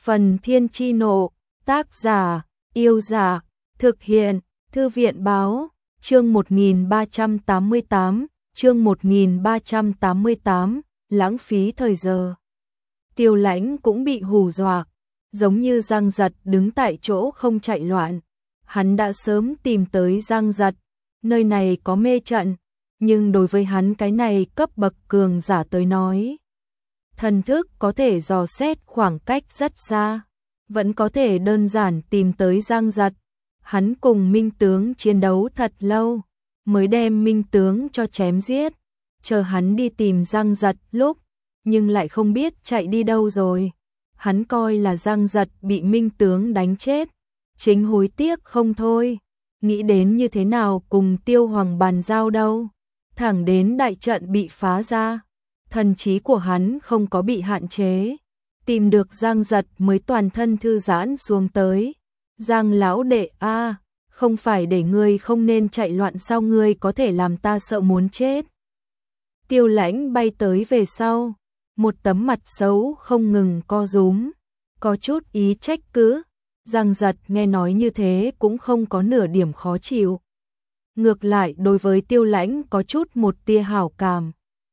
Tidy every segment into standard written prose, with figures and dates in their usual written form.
Phần Thiên Chi Nộ, tác giả, Yêu Dạ, thực hiện, Thư viện Báo, chương 1388, chương 1388, lãng phí thời giờ. Tiêu Lãnh cũng bị hù dọa, giống như Giang Giật đứng tại chỗ không chạy loạn. Hắn đã sớm tìm tới Giang Giật, nơi này có mê trận, nhưng đối với hắn cái này cấp bậc cường giả tới nói, thần thức có thể dò xét khoảng cách rất xa, vẫn có thể đơn giản tìm tới Giang Giật. Hắn cùng Minh Tướng chiến đấu thật lâu, mới đem Minh Tướng cho chém giết, chờ hắn đi tìm Giang Giật lúc, nhưng lại không biết chạy đi đâu rồi. Hắn coi là Giang Giật bị Minh Tướng đánh chết, chính hối tiếc không thôi, nghĩ đến như thế nào cùng Tiêu Hoàng bàn giao đâu. Thẳng đến đại trận bị phá ra, thần trí của hắn không có bị hạn chế, tìm được Giang Giật mới toàn thân thư giãn xuống tới. Giang lão đệ a, không phải để ngươi không nên chạy loạn sao, ngươi có thể làm ta sợ muốn chết. Tiêu Lãnh bay tới về sau, một tấm mặt xấu không ngừng co rúm, có chút ý trách cứ. Giang Giật nghe nói như thế cũng không có nửa điểm khó chịu, ngược lại đối với Tiêu Lãnh có chút một tia hảo cảm.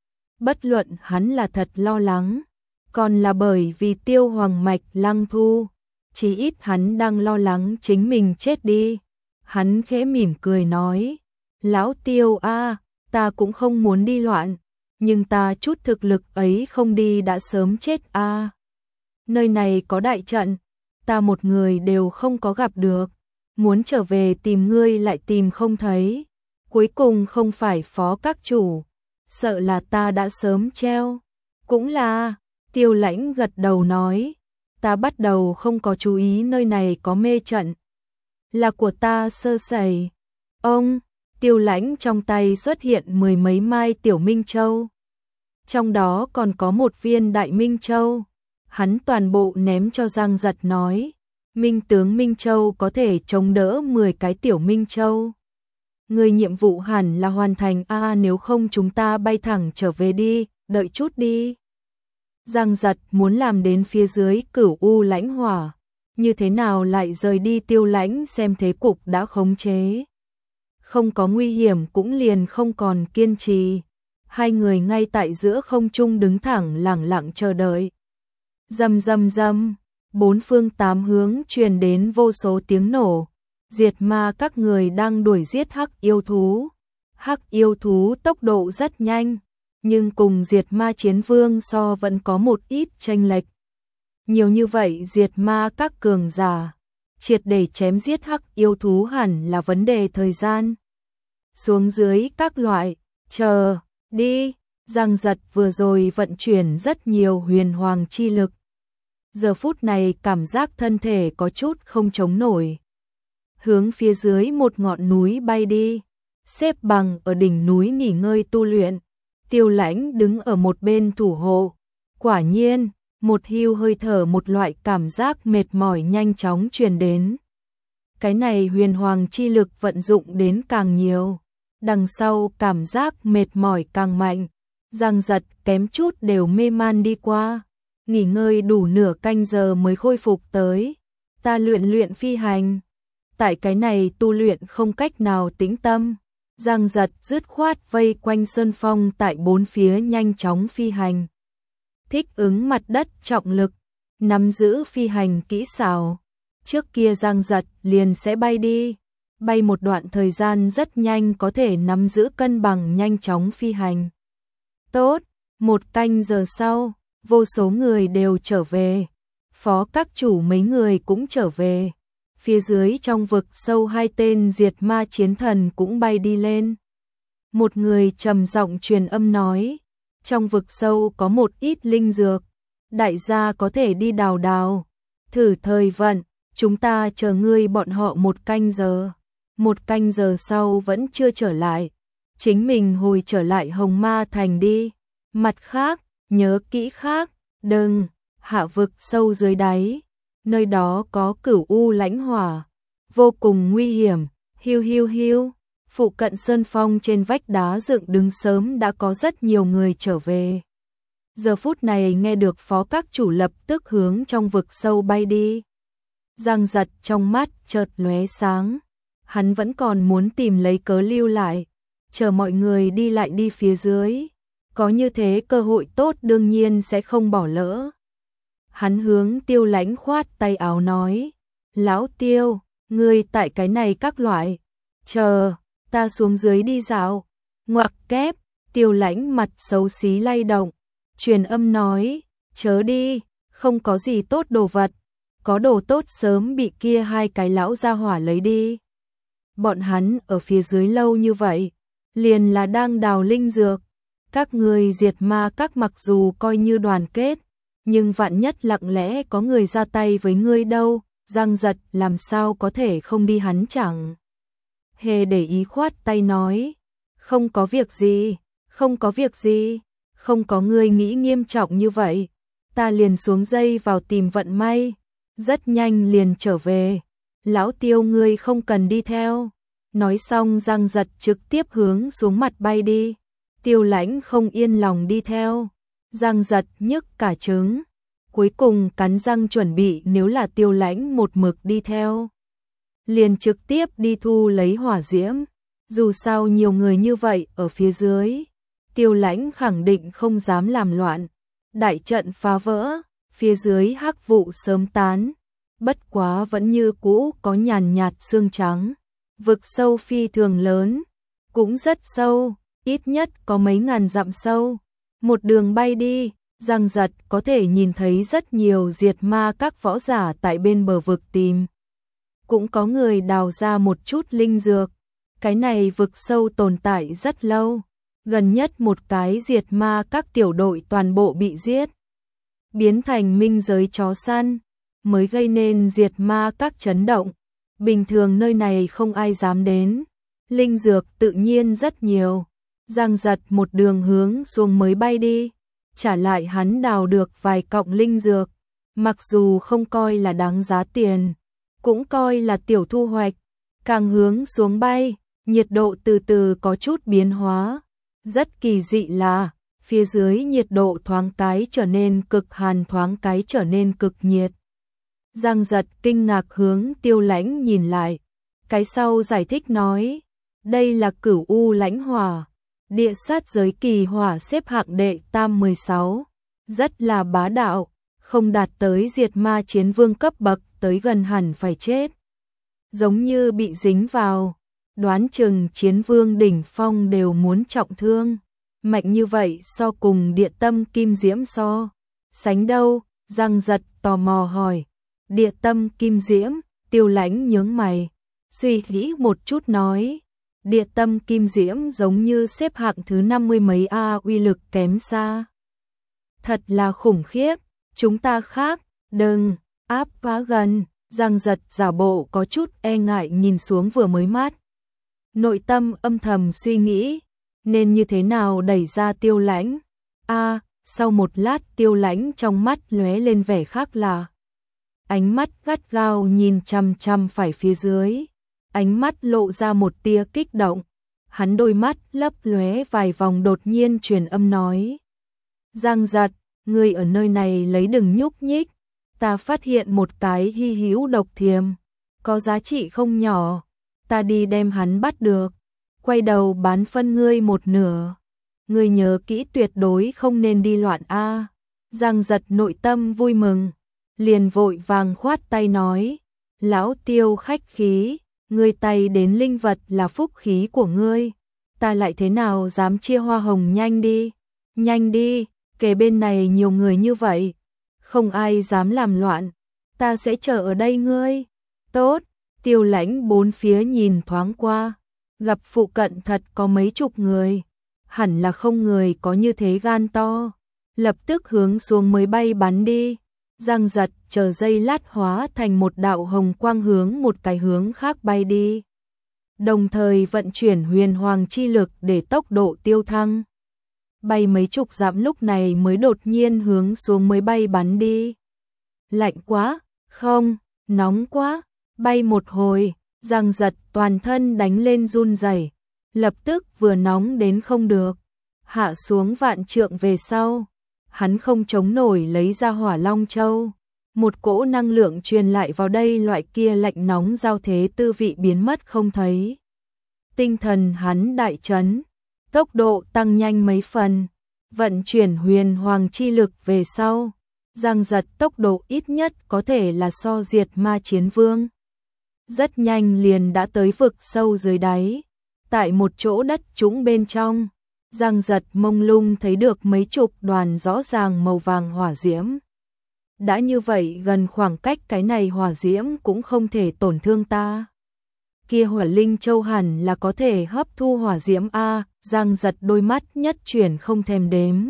Bất luận hắn là thật lo lắng, còn là bởi vì Tiêu Hoàng mạch Lăng Thu, chí ít hắn đang lo lắng chính mình chết đi. Hắn khẽ mỉm cười nói, lão Tiêu a, ta cũng không muốn đi loạn, nhưng ta chút thực lực ấy không đi đã sớm chết a. Nơi này có đại trận, ta một người đều không có gặp được, muốn trở về tìm ngươi lại tìm không thấy, cuối cùng không phải phó các chủ, sợ là ta đã sớm treo. Cũng là, Tiêu Lãnh gật đầu nói, ta bắt đầu không có chú ý nơi này có mê trận, là của ta sơ sẩy. Ông, Tiêu Lãnh trong tay xuất hiện mười mấy mai tiểu Minh Châu, trong đó còn có một viên đại Minh Châu. Hắn toàn bộ ném cho Giang Giật nói, Minh Tướng Minh Châu có thể chống đỡ 10 cái tiểu Minh Châu. Người nhiệm vụ hẳn là hoàn thành a, nếu không chúng ta bay thẳng trở về đi, đợi chút đi. Giang Giật muốn làm đến phía dưới Cửu U Lãnh Hỏa, như thế nào lại rời đi. Tiêu Lãnh xem thế cục đã khống chế, không có nguy hiểm cũng liền không còn kiên trì. Hai người ngay tại giữa không trung đứng thẳng lẳng lặng chờ đợi. Rầm rầm rầm, bốn phương tám hướng truyền đến vô số tiếng nổ. Diệt ma các người đang đuổi giết hắc yêu thú. Hắc yêu thú tốc độ rất nhanh, nhưng cùng diệt ma chiến vương so vẫn có một ít chênh lệch. Nhiều như vậy diệt ma các cường giả, triệt để chém giết hắc yêu thú hẳn là vấn đề thời gian. Xuống dưới các loại, chờ, đi. Giang Giật vừa rồi vận chuyển rất nhiều huyền hoàng chi lực, giờ phút này cảm giác thân thể có chút không chống nổi. Hướng phía dưới một ngọn núi bay đi, xếp bằng ở đỉnh núi nghỉ ngơi tu luyện. Tiêu Lãnh đứng ở một bên thủ hộ. Quả nhiên, một hưu hơi thở, một loại cảm giác mệt mỏi nhanh chóng truyền đến. Cái này huyền hoàng chi lực vận dụng đến càng nhiều, đằng sau cảm giác mệt mỏi càng mạnh. Giang Giật kém chút đều mê man đi qua, nghỉ ngơi đủ nửa canh giờ mới khôi phục tới. Ta luyện phi hành, tại cái này tu luyện không cách nào tĩnh tâm. Giang Giật dứt khoát vây quanh sơn phong tại bốn phía nhanh chóng phi hành, thích ứng mặt đất trọng lực, nắm giữ phi hành kỹ xảo. Trước kia Giang Giật liền sẽ bay đi, bay một đoạn thời gian rất nhanh có thể nắm giữ cân bằng nhanh chóng phi hành. Tốt, một canh giờ sau, vô số người đều trở về, phó các chủ mấy người cũng trở về. Phía dưới trong vực sâu hai tên diệt ma chiến thần cũng bay đi lên. Một người trầm giọng truyền âm nói, trong vực sâu có một ít linh dược, đại gia có thể đi đào đào, thử thời vận, chúng ta chờ ngươi bọn họ một canh giờ. Một canh giờ sau vẫn chưa trở lại, chính mình hồi trở lại Hồng Ma Thành đi. Mặt khác, nhớ kỹ khác, đừng hạ vực sâu dưới đáy, nơi đó có Cửu U Lãnh Hỏa, vô cùng nguy hiểm. Hiu hiu hiu, phụ cận sơn phong trên vách đá dựng đứng sớm đã có rất nhiều người trở về. Giờ phút này nghe được phó các chủ lập tức hướng trong vực sâu bay đi. Giang Giật trong mắt chợt lóe sáng, hắn vẫn còn muốn tìm lấy cớ lưu lại, chờ mọi người đi lại đi phía dưới. Có như thế cơ hội tốt đương nhiên sẽ không bỏ lỡ. Hắn hướng Tiêu Lãnh khoát tay áo nói, lão Tiêu, ngươi tại cái này các loại, chờ, ta xuống dưới đi dạo. Ngoặc kép, Tiêu Lãnh mặt xấu xí lay động, truyền âm nói, chớ đi, không có gì tốt đồ vật, có đồ tốt sớm bị kia hai cái lão gia hỏa lấy đi. Bọn hắn ở phía dưới lâu như vậy, liền là đang đào linh dược. Các người diệt ma các mặc dù coi như đoàn kết, nhưng vạn nhất lặng lẽ có người ra tay với ngươi đâu, Giang Giật làm sao có thể không đi. Hắn chẳng hề để ý khoát tay nói, không có việc gì, không có việc gì, không có ngươi nghĩ nghiêm trọng như vậy, ta liền xuống dây vào tìm vận may, rất nhanh liền trở về, lão Tiêu ngươi không cần đi theo. Nói xong Giang Giật trực tiếp hướng xuống mặt bay đi. Tiêu Lãnh không yên lòng đi theo, Giang Giật nhức cả trứng, cuối cùng cắn răng chuẩn bị nếu là Tiêu Lãnh một mực đi theo, liền trực tiếp đi thu lấy hỏa diễm, dù sao nhiều người như vậy ở phía dưới, Tiêu Lãnh khẳng định không dám làm loạn, đại trận phá vỡ, phía dưới hắc vụ sớm tán, bất quá vẫn như cũ có nhàn nhạt sương trắng, vực sâu phi thường lớn, cũng rất sâu. Ít nhất có mấy ngàn dặm sâu. Một đường bay đi, Giang Giật có thể nhìn thấy rất nhiều diệt ma các võ giả tại bên bờ vực tìm. Cũng có người đào ra một chút linh dược. Cái này vực sâu tồn tại rất lâu. Gần nhất một cái diệt ma các tiểu đội toàn bộ bị giết. Biến thành minh giới chó săn. Mới gây nên diệt ma các chấn động. Bình thường nơi này không ai dám đến. Linh dược tự nhiên rất nhiều. Giang Giật một đường hướng xuống mới bay đi, trả lại hắn đào được vài cọng linh dược, mặc dù không coi là đáng giá tiền, cũng coi là tiểu thu hoạch, càng hướng xuống bay, nhiệt độ từ từ có chút biến hóa, rất kỳ dị là, phía dưới nhiệt độ thoáng cái trở nên cực hàn thoáng cái trở nên cực nhiệt. Giang Giật kinh ngạc hướng Tiêu Lãnh nhìn lại, cái sau giải thích nói, đây là Cửu U Lãnh Hỏa. Địa sát giới kỳ hỏa xếp hạng đệ tam 16, rất là bá đạo, không đạt tới diệt ma chiến vương cấp bậc tới gần hẳn phải chết. Giống như bị dính vào, đoán chừng chiến vương đỉnh phong đều muốn trọng thương. Mạnh như vậy so cùng địa tâm kim diễm so. Sánh đâu, Giang Giật tò mò hỏi. Địa tâm kim diễm, Tiêu Lãnh nhướng mày, suy nghĩ một chút nói. Địa tâm kim diễm giống như xếp hạng thứ 50 mấy uy lực kém xa. Thật là khủng khiếp, chúng ta khác, đừng, áp quá gần, Giang Giật giả bộ có chút e ngại nhìn xuống vừa mới mát. Nội tâm âm thầm suy nghĩ, nên như thế nào đẩy ra Tiêu Lãnh. Sau một lát Tiêu Lãnh trong mắt lóe lên vẻ khác lạ. Ánh mắt gắt gao nhìn chằm chằm phải phía dưới. Ánh mắt lộ ra một tia kích động, hắn đôi mắt lấp lóe vài vòng đột nhiên truyền âm nói. Giang Giật, ngươi ở nơi này lấy đừng nhúc nhích, ta phát hiện một cái hy hữu độc thiềm, có giá trị không nhỏ, ta đi đem hắn bắt được, quay đầu bán phân ngươi một nửa, ngươi nhớ kỹ tuyệt đối không nên đi loạn a. Giang Giật nội tâm vui mừng, liền vội vàng khoát tay nói, lão Tiêu khách khí. Ngươi tay đến linh vật là phúc khí của ngươi, ta lại thế nào dám chia hoa hồng, nhanh đi, kề bên này nhiều người như vậy, không ai dám làm loạn, ta sẽ chờ ở đây ngươi. Tốt, Tiêu Lãnh bốn phía nhìn thoáng qua, gặp phụ cận thật có mấy chục người, hẳn là không người có như thế gan to, lập tức hướng xuống mới bay bắn đi. Giang Giật chờ giây lát hóa thành một đạo hồng quang hướng một cái hướng khác bay đi. Đồng thời vận chuyển huyền hoàng chi lực để tốc độ tiêu thăng. Bay mấy chục dặm lúc này mới đột nhiên hướng xuống mới bay bắn đi. Lạnh quá, không, nóng quá, bay một hồi, Giang Giật toàn thân đánh lên run rẩy, lập tức vừa nóng đến không được, hạ xuống vạn trượng về sau. hắn không chống nổi lấy ra Hỏa Long Châu. Một cỗ năng lượng truyền lại vào đây, loại kia lạnh nóng giao thế tư vị biến mất không thấy. Tinh thần hắn đại chấn, tốc độ tăng nhanh mấy phần, vận chuyển huyền hoàng chi lực về sau. Giang Giật tốc độ ít nhất có thể là so Diệt Ma Chiến Vương. Rất nhanh liền đã tới vực sâu dưới đáy. Tại một chỗ đất trũng bên trong, Giang Giật mông lung thấy được mấy chục đoàn rõ ràng màu vàng hỏa diễm. Đã như vậy gần khoảng cách, cái này hỏa diễm cũng không thể tổn thương ta. Kia Hỏa Linh Châu hẳn là có thể hấp thu hỏa diễm a. Giang Giật đôi mắt nhất chuyển không thèm đếm.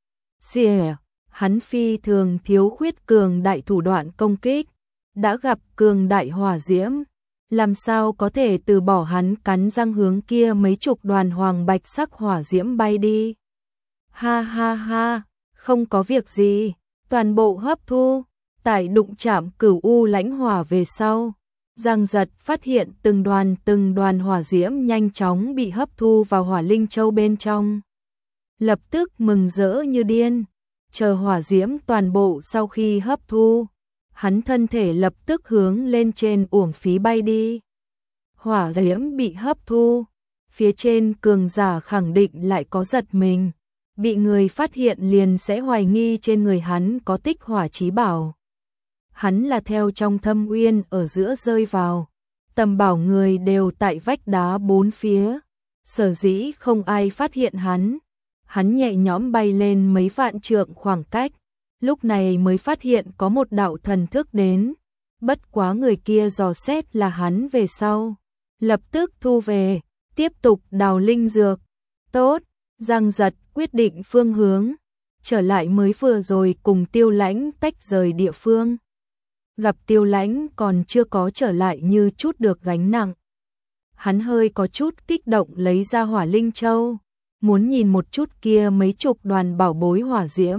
Xìa, hắn phi thường thiếu khuyết cường đại thủ đoạn công kích, đã gặp cường đại hỏa diễm, làm sao có thể từ bỏ. Hắn cắn răng hướng kia mấy chục đoàn hoàng bạch sắc hỏa diễm bay đi. Ha ha ha, không có việc gì, toàn bộ hấp thu. Tại đụng chạm Cửu U lãnh hỏa về sau, Giang Giật phát hiện từng đoàn hỏa diễm nhanh chóng bị hấp thu vào Hỏa Linh Châu bên trong. Lập tức mừng rỡ như điên, chờ hỏa diễm toàn bộ sau khi hấp thu, hắn thân thể lập tức hướng lên trên uổng phí bay đi. Hỏa diễm bị hấp thu, phía trên cường giả khẳng định lại có giật mình, bị người phát hiện liền sẽ hoài nghi trên người hắn có tích hỏa chí bảo. Hắn là theo trong thâm uyên ở giữa rơi vào, tầm bảo người đều tại vách đá bốn phía, sở dĩ không ai phát hiện hắn. Hắn nhẹ nhõm bay lên mấy vạn trượng khoảng cách, lúc này mới phát hiện có một đạo thần thức đến, bất quá người kia dò xét là hắn về sau, lập tức thu về, tiếp tục đào linh dược. Tốt, Giang Giật quyết định phương hướng, trở lại mới vừa rồi cùng Tiêu Lãnh tách rời địa phương. Gặp Tiêu Lãnh còn chưa có trở lại như chút được gánh nặng. Hắn hơi có chút kích động lấy ra Hỏa Linh Châu, muốn nhìn một chút kia mấy chục đoàn bảo bối hỏa diễm.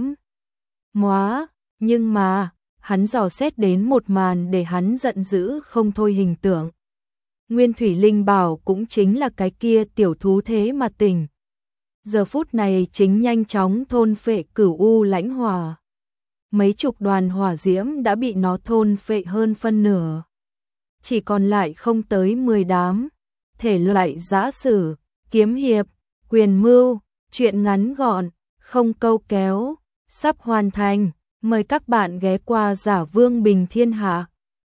Nhưng mà, hắn dò xét đến một màn để hắn giận dữ không thôi hình tượng. Nguyên Thủy Linh Bảo cũng chính là cái kia tiểu thú thế mà tỉnh. Giờ phút này chính nhanh chóng thôn phệ Cửu U lãnh hỏa. Mấy chục đoàn hỏa diễm đã bị nó thôn phệ hơn phân nửa. Chỉ còn lại không tới 10 đám. Thể loại giã sử, kiếm hiệp, quyền mưu, truyện ngắn gọn, không câu kéo, sắp hoàn thành. Mời các bạn ghé qua Giả Vương Bình Thiên Hạ.